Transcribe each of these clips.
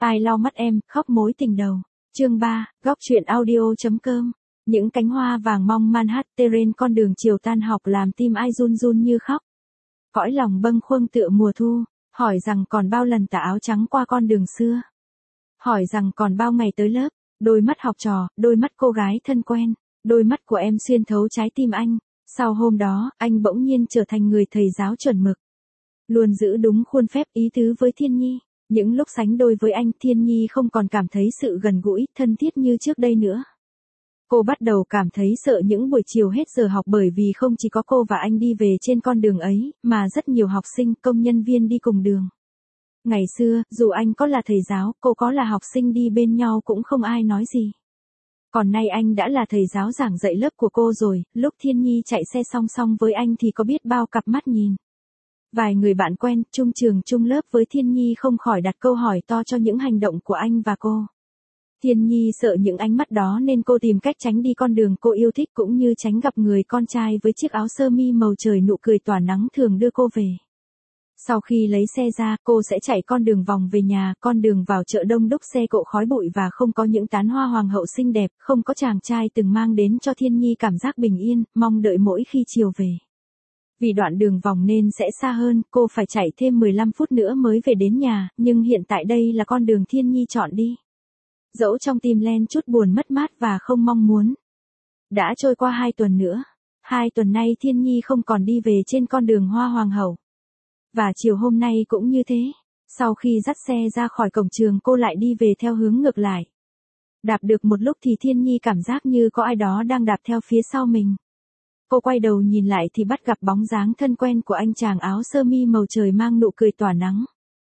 Ai lau mắt em, khóc mối tình đầu. Chương 3, góc truyện audio.com. Những cánh hoa vàng mong Manhattan con đường chiều tan học làm tim ai run run như khóc. Cõi lòng bâng khuâng tựa mùa thu, hỏi rằng còn bao lần tà áo trắng qua con đường xưa. Hỏi rằng còn bao ngày tới lớp, đôi mắt học trò, đôi mắt cô gái thân quen, đôi mắt của em xuyên thấu trái tim anh. Sau hôm đó, anh bỗng nhiên trở thành người thầy giáo chuẩn mực. Luôn giữ đúng khuôn phép ý tứ với Thiên Nhi. Những lúc sánh đôi với anh, Thiên Nhi không còn cảm thấy sự gần gũi, thân thiết như trước đây nữa. Cô bắt đầu cảm thấy sợ những buổi chiều hết giờ học bởi vì không chỉ có cô và anh đi về trên con đường ấy, mà rất nhiều học sinh, công nhân viên đi cùng đường. Ngày xưa, dù anh có là thầy giáo, cô có là học sinh đi bên nhau cũng không ai nói gì. Còn nay anh đã là thầy giáo giảng dạy lớp của cô rồi, lúc Thiên Nhi chạy xe song song với anh thì có biết bao cặp mắt nhìn. Vài người bạn quen, chung trường chung lớp với Thiên Nhi không khỏi đặt câu hỏi to cho những hành động của anh và cô. Thiên Nhi sợ những ánh mắt đó nên cô tìm cách tránh đi con đường cô yêu thích cũng như tránh gặp người con trai với chiếc áo sơ mi màu trời nụ cười tỏa nắng thường đưa cô về. Sau khi lấy xe ra, cô sẽ chạy con đường vòng về nhà, con đường vào chợ đông đúc xe cộ khói bụi và không có những tán hoa hoàng hậu xinh đẹp, không có chàng trai từng mang đến cho Thiên Nhi cảm giác bình yên, mong đợi mỗi khi chiều về. Vì đoạn đường vòng nên sẽ xa hơn, cô phải chạy thêm 15 phút nữa mới về đến nhà, nhưng hiện tại đây là con đường Thiên Nhi chọn đi. Dẫu trong tim len chút buồn mất mát và không mong muốn. Đã trôi qua 2 tuần nữa. 2 tuần nay Thiên Nhi không còn đi về trên con đường hoa hoàng hậu. Và chiều hôm nay cũng như thế. Sau khi dắt xe ra khỏi cổng trường cô lại đi về theo hướng ngược lại. Đạp được một lúc thì Thiên Nhi cảm giác như có ai đó đang đạp theo phía sau mình. Cô quay đầu nhìn lại thì bắt gặp bóng dáng thân quen của anh chàng áo sơ mi màu trời mang nụ cười tỏa nắng.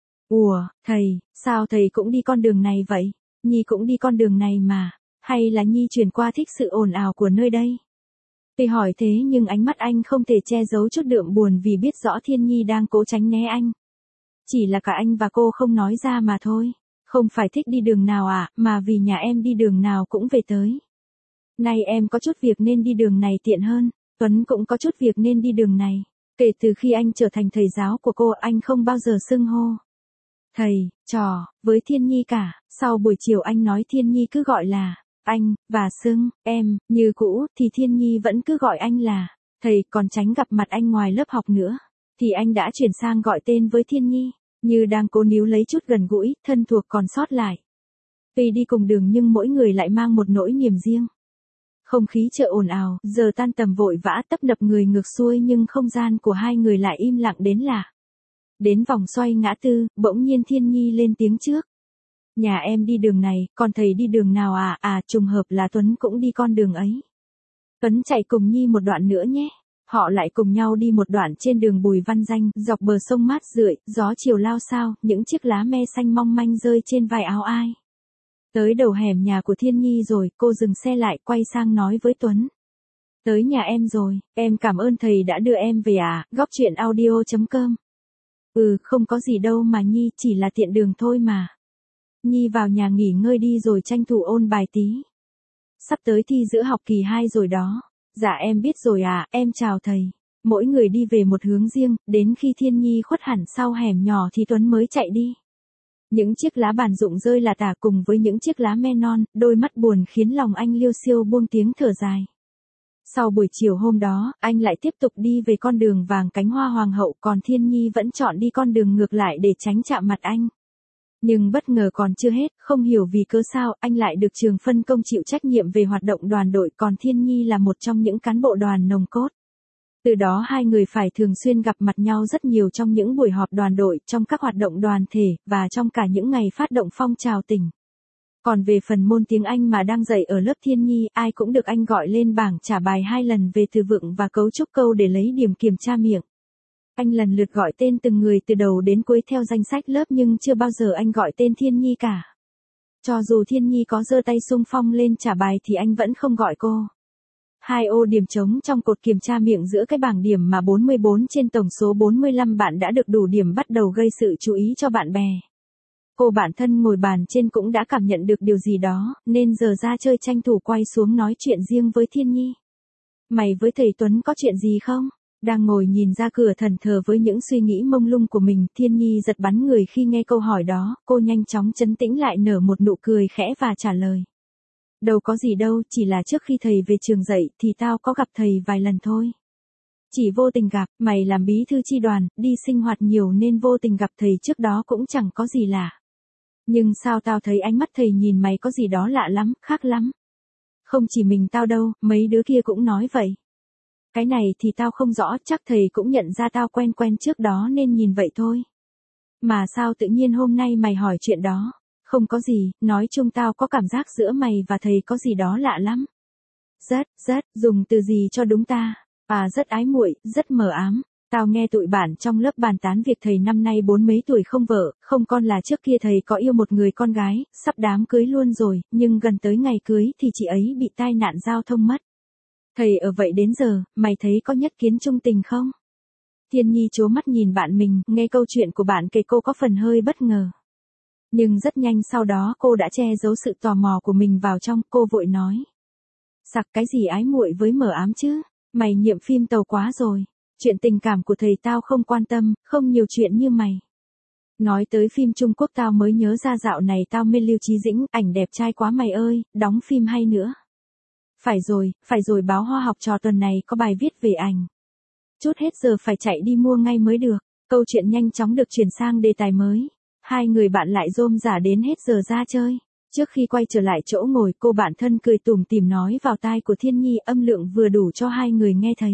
Ủa, thầy, sao thầy cũng đi con đường này vậy? Nhi cũng đi con đường này mà. Hay là Nhi chuyển qua thích sự ồn ào của nơi đây? Tuy hỏi thế nhưng ánh mắt anh không thể che giấu chút đượm buồn vì biết rõ Thiên Nhi đang cố tránh né anh. Chỉ là cả anh và cô không nói ra mà thôi. Không phải thích đi đường nào à, mà vì nhà em đi đường nào cũng về tới. Nay em có chút việc nên đi đường này tiện hơn. Tuấn cũng có chút việc nên đi đường này. Kể từ khi anh trở thành thầy giáo của cô, anh không bao giờ xưng hô thầy, trò, với Thiên Nhi cả. Sau buổi chiều anh nói Thiên Nhi cứ gọi là anh, và xưng em, như cũ, thì Thiên Nhi vẫn cứ gọi anh là thầy, còn tránh gặp mặt anh ngoài lớp học nữa. Thì anh đã chuyển sang gọi tên với Thiên Nhi, như đang cố níu lấy chút gần gũi, thân thuộc còn sót lại. Tuy đi cùng đường nhưng mỗi người lại mang một nỗi niềm riêng. Không khí chợ ồn ào, giờ tan tầm vội vã tấp nập người ngược xuôi nhưng không gian của hai người lại im lặng đến lạ. Đến vòng xoay ngã tư, bỗng nhiên Thiên Nhi lên tiếng trước. Nhà em đi đường này, còn thầy đi đường nào à? À, trùng hợp là Tuấn cũng đi con đường ấy. Tuấn chạy cùng Nhi một đoạn nữa nhé. Họ lại cùng nhau đi một đoạn trên đường Bùi Văn Danh, dọc bờ sông mát rượi, gió chiều lao sao, những chiếc lá me xanh mong manh rơi trên vai áo ai. Tới đầu hẻm nhà của Thiên Nhi rồi, cô dừng xe lại, quay sang nói với Tuấn. Tới nhà em rồi, em cảm ơn thầy đã đưa em về à, góc truyện audio.com. Không có gì đâu mà Nhi, chỉ là tiện đường thôi mà. Nhi vào nhà nghỉ ngơi đi rồi tranh thủ ôn bài tí. Sắp tới thi giữa học kỳ 2 rồi đó. Dạ em biết rồi à, em chào thầy. Mỗi người đi về một hướng riêng, đến khi Thiên Nhi khuất hẳn sau hẻm nhỏ thì Tuấn mới chạy đi. Những chiếc lá bàn rụng rơi là tả cùng với những chiếc lá me non, đôi mắt buồn khiến lòng anh liêu xiêu buông tiếng thở dài. Sau buổi chiều hôm đó, anh lại tiếp tục đi về con đường vàng cánh hoa hoàng hậu, còn Thiên Nhi vẫn chọn đi con đường ngược lại để tránh chạm mặt anh. Nhưng bất ngờ còn chưa hết, không hiểu vì cớ sao, anh lại được trường phân công chịu trách nhiệm về hoạt động đoàn đội, còn Thiên Nhi là một trong những cán bộ đoàn nòng cốt. Từ đó hai người phải thường xuyên gặp mặt nhau rất nhiều trong những buổi họp đoàn đội, trong các hoạt động đoàn thể, và trong cả những ngày phát động phong trào tỉnh. Còn về phần môn tiếng Anh mà đang dạy ở lớp Thiên Nhi, ai cũng được anh gọi lên bảng trả bài 2 lần về từ vựng và cấu trúc câu để lấy điểm kiểm tra miệng. Anh lần lượt gọi tên từng người từ đầu đến cuối theo danh sách lớp nhưng chưa bao giờ anh gọi tên Thiên Nhi cả. Cho dù Thiên Nhi có giơ tay xung phong lên trả bài thì anh vẫn không gọi cô. 2 ô điểm trống trong cột kiểm tra miệng giữa cái bảng điểm mà 44 trên tổng số 45 bạn đã được đủ điểm bắt đầu gây sự chú ý cho bạn bè. Cô bạn thân ngồi bàn trên cũng đã cảm nhận được điều gì đó, nên giờ ra chơi tranh thủ quay xuống nói chuyện riêng với Thiên Nhi. Mày với thầy Tuấn có chuyện gì không? Đang ngồi nhìn ra cửa thẫn thờ với những suy nghĩ mông lung của mình, Thiên Nhi giật bắn người khi nghe câu hỏi đó, cô nhanh chóng trấn tĩnh lại nở một nụ cười khẽ và trả lời. Đâu có gì đâu, chỉ là trước khi thầy về trường dạy thì tao có gặp thầy vài lần thôi. Chỉ vô tình gặp, mày làm bí thư chi đoàn, đi sinh hoạt nhiều nên vô tình gặp thầy trước đó cũng chẳng có gì lạ. Nhưng sao tao thấy ánh mắt thầy nhìn mày có gì đó lạ lắm, khác lắm. Không chỉ mình tao đâu, mấy đứa kia cũng nói vậy. Cái này thì tao không rõ, chắc thầy cũng nhận ra tao quen quen trước đó nên nhìn vậy thôi. Mà sao tự nhiên hôm nay mày hỏi chuyện đó? Không có gì, nói chung tao có cảm giác giữa mày và thầy có gì đó lạ lắm. Rất, dùng từ gì cho đúng ta? À rất ái muội, rất mờ ám. Tao nghe tụi bạn trong lớp bàn tán việc thầy năm nay 40 mấy tuổi không vợ, không con là trước kia thầy có yêu một người con gái, sắp đám cưới luôn rồi, nhưng gần tới ngày cưới thì chị ấy bị tai nạn giao thông mất. Thầy ở vậy đến giờ, mày thấy có nhất kiến chung tình không? Thiên Nhi trố mắt nhìn bạn mình, nghe câu chuyện của bạn kể cô có phần hơi bất ngờ. Nhưng rất nhanh sau đó cô đã che giấu sự tò mò của mình vào trong, cô vội nói. Sặc cái gì ái muội với mờ ám chứ, mày nhiệm phim tàu quá rồi, chuyện tình cảm của thầy tao không quan tâm, không nhiều chuyện như mày. Nói tới phim Trung Quốc tao mới nhớ ra dạo này tao mê Lưu Chí Dĩnh, ảnh đẹp trai quá mày ơi, đóng phim hay nữa. Phải rồi báo Hoa học trò tuần này có bài viết về ảnh. Chút hết giờ phải chạy đi mua ngay mới được, câu chuyện nhanh chóng được chuyển sang đề tài mới. Hai người bạn lại rôm rả đến hết giờ ra chơi. Trước khi quay trở lại chỗ ngồi cô bạn thân cười tủm tỉm nói vào tai của Thiên Nhi âm lượng vừa đủ cho hai người nghe thấy.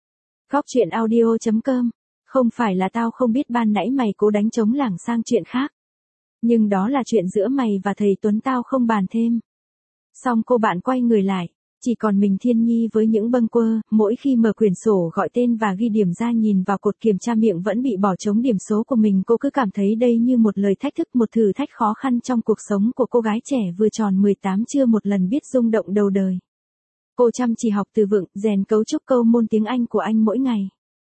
Góc chuyện audio.com. Không phải là tao không biết ban nãy mày cố đánh trống lảng sang chuyện khác. Nhưng đó là chuyện giữa mày và thầy Tuấn tao không bàn thêm. Xong cô bạn quay người lại. Chỉ còn mình Thiên Nhi với những bâng quơ, mỗi khi mở quyển sổ gọi tên và ghi điểm ra nhìn vào cột kiểm tra miệng vẫn bị bỏ trống điểm số của mình, cô cứ cảm thấy đây như một lời thách thức, một thử thách khó khăn trong cuộc sống của cô gái trẻ vừa tròn 18 chưa một lần biết rung động đầu đời. Cô chăm chỉ học từ vựng, rèn cấu trúc câu môn tiếng Anh của anh mỗi ngày.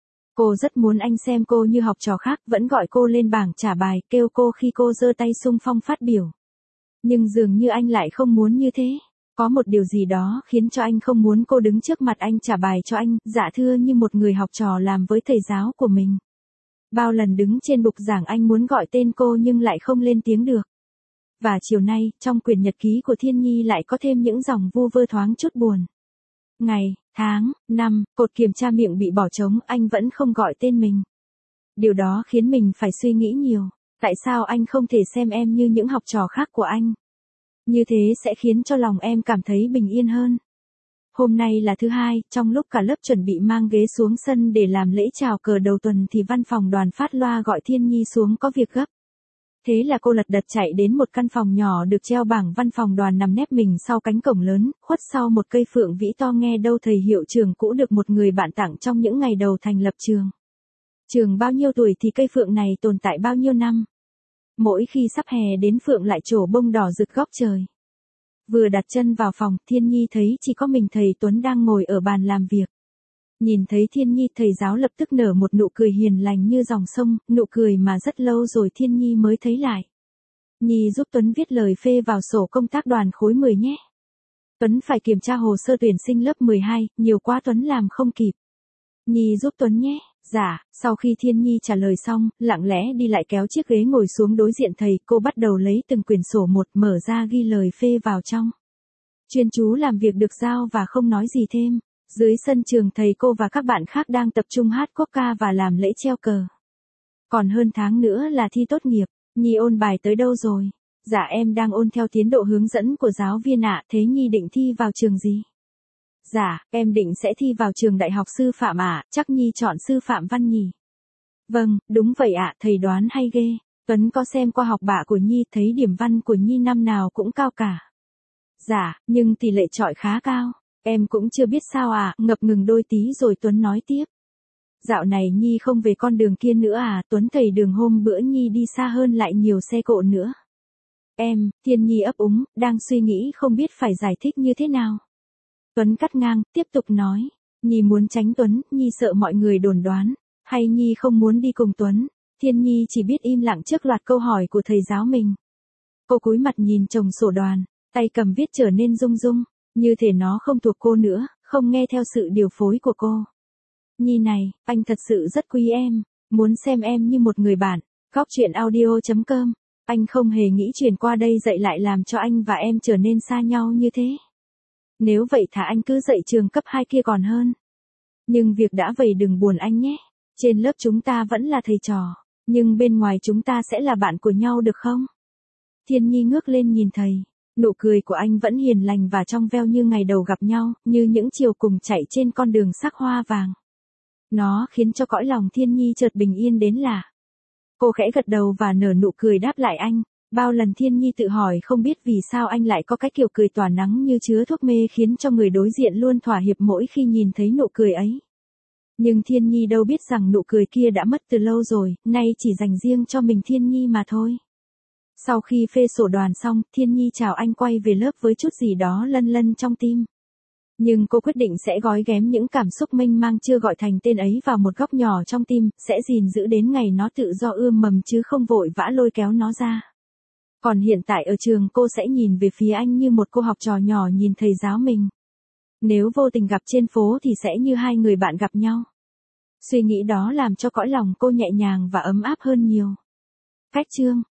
Cô rất muốn anh xem cô như học trò khác, vẫn gọi cô lên bảng trả bài, kêu cô khi cô giơ tay xung phong phát biểu. Nhưng dường như anh lại không muốn như thế. Có một điều gì đó khiến cho anh không muốn cô đứng trước mặt anh trả bài cho anh, dạ thưa như một người học trò làm với thầy giáo của mình. Bao lần đứng trên bục giảng anh muốn gọi tên cô nhưng lại không lên tiếng được. Và chiều nay, trong quyển nhật ký của Thiên Nhi lại có thêm những dòng vu vơ thoáng chút buồn. Ngày, tháng, năm, cột kiểm tra miệng bị bỏ trống, anh vẫn không gọi tên mình. Điều đó khiến mình phải suy nghĩ nhiều. Tại sao anh không thể xem em như những học trò khác của anh? Như thế sẽ khiến cho lòng em cảm thấy bình yên hơn. Hôm nay là thứ hai, trong lúc cả lớp chuẩn bị mang ghế xuống sân để làm lễ chào cờ đầu tuần thì văn phòng đoàn phát loa gọi Thiên Nhi xuống có việc gấp. Thế là cô lật đật chạy đến một căn phòng nhỏ được treo bảng văn phòng đoàn nằm nép mình sau cánh cổng lớn, khuất sau một cây phượng vĩ to, nghe đâu thầy hiệu trưởng cũ được một người bạn tặng trong những ngày đầu thành lập trường. Trường bao nhiêu tuổi thì cây phượng này tồn tại bao nhiêu năm. Mỗi khi sắp hè đến phượng lại trổ bông đỏ rực góc trời. Vừa đặt chân vào phòng, Thiên Nhi thấy chỉ có mình thầy Tuấn đang ngồi ở bàn làm việc. Nhìn thấy Thiên Nhi, thầy giáo lập tức nở một nụ cười hiền lành như dòng sông, nụ cười mà rất lâu rồi Thiên Nhi mới thấy lại. Nhi giúp Tuấn viết lời phê vào sổ công tác đoàn khối 10 nhé. Tuấn phải kiểm tra hồ sơ tuyển sinh lớp 12, nhiều quá Tuấn làm không kịp. Nhi giúp Tuấn nhé. Dạ, sau khi Thiên Nhi trả lời xong, lặng lẽ đi lại kéo chiếc ghế ngồi xuống đối diện thầy, cô bắt đầu lấy từng quyển sổ một, mở ra ghi lời phê vào trong. Chuyên chú làm việc được giao và không nói gì thêm. Dưới sân trường thầy cô và các bạn khác đang tập trung hát quốc ca và làm lễ treo cờ. Còn hơn tháng nữa là thi tốt nghiệp, Nhi ôn bài tới đâu rồi? Dạ em đang ôn theo tiến độ hướng dẫn của giáo viên ạ, thế Nhi định thi vào trường gì? Dạ, em định sẽ thi vào trường đại học sư phạm ạ, chắc Nhi chọn sư phạm văn nhỉ? Vâng, đúng vậy ạ, thầy đoán hay ghê. Tuấn có xem qua học bạ của Nhi, thấy điểm văn của Nhi năm nào cũng cao cả. Dạ, nhưng tỷ lệ chọi khá cao. Em cũng chưa biết sao ạ, ngập ngừng đôi tí rồi Tuấn nói tiếp. Dạo này Nhi không về con đường kia nữa à, Tuấn thầy đường hôm bữa Nhi đi xa hơn lại nhiều xe cộ nữa. Em, Thiên Nhi ấp úng, đang suy nghĩ không biết phải giải thích như thế nào. Tuấn cắt ngang, tiếp tục nói. Nhi muốn tránh Tuấn, Nhi sợ mọi người đồn đoán. Hay Nhi không muốn đi cùng Tuấn? Thiên Nhi chỉ biết im lặng trước loạt câu hỏi của thầy giáo mình. Cô cúi mặt nhìn chồng sổ đoàn, tay cầm viết trở nên rung rung, như thể nó không thuộc cô nữa, không nghe theo sự điều phối của cô. Nhi này, anh thật sự rất quý em, muốn xem em như một người bạn. Góc chuyện audio.com. Anh không hề nghĩ chuyển qua đây dạy lại làm cho anh và em trở nên xa nhau như thế. Nếu vậy thà anh cứ dạy trường cấp 2 kia còn hơn. Nhưng việc đã vậy đừng buồn anh nhé. Trên lớp chúng ta vẫn là thầy trò, nhưng bên ngoài chúng ta sẽ là bạn của nhau được không? Thiên Nhi ngước lên nhìn thầy. Nụ cười của anh vẫn hiền lành và trong veo như ngày đầu gặp nhau, như những chiều cùng chạy trên con đường sắc hoa vàng. Nó khiến cho cõi lòng Thiên Nhi chợt bình yên đến lạ. Cô khẽ gật đầu và nở nụ cười đáp lại anh. Bao lần Thiên Nhi tự hỏi không biết vì sao anh lại có cái kiểu cười tỏa nắng như chứa thuốc mê khiến cho người đối diện luôn thỏa hiệp mỗi khi nhìn thấy nụ cười ấy. Nhưng Thiên Nhi đâu biết rằng nụ cười kia đã mất từ lâu rồi, nay chỉ dành riêng cho mình Thiên Nhi mà thôi. Sau khi phê sổ đoàn xong, Thiên Nhi chào anh quay về lớp với chút gì đó lân lân trong tim. Nhưng cô quyết định sẽ gói ghém những cảm xúc mênh mang chưa gọi thành tên ấy vào một góc nhỏ trong tim, sẽ gìn giữ đến ngày nó tự do ươm mầm chứ không vội vã lôi kéo nó ra. Còn hiện tại ở trường cô sẽ nhìn về phía anh như một cô học trò nhỏ nhìn thầy giáo mình. Nếu vô tình gặp trên phố thì sẽ như hai người bạn gặp nhau. Suy nghĩ đó làm cho cõi lòng cô nhẹ nhàng và ấm áp hơn nhiều. Cách chương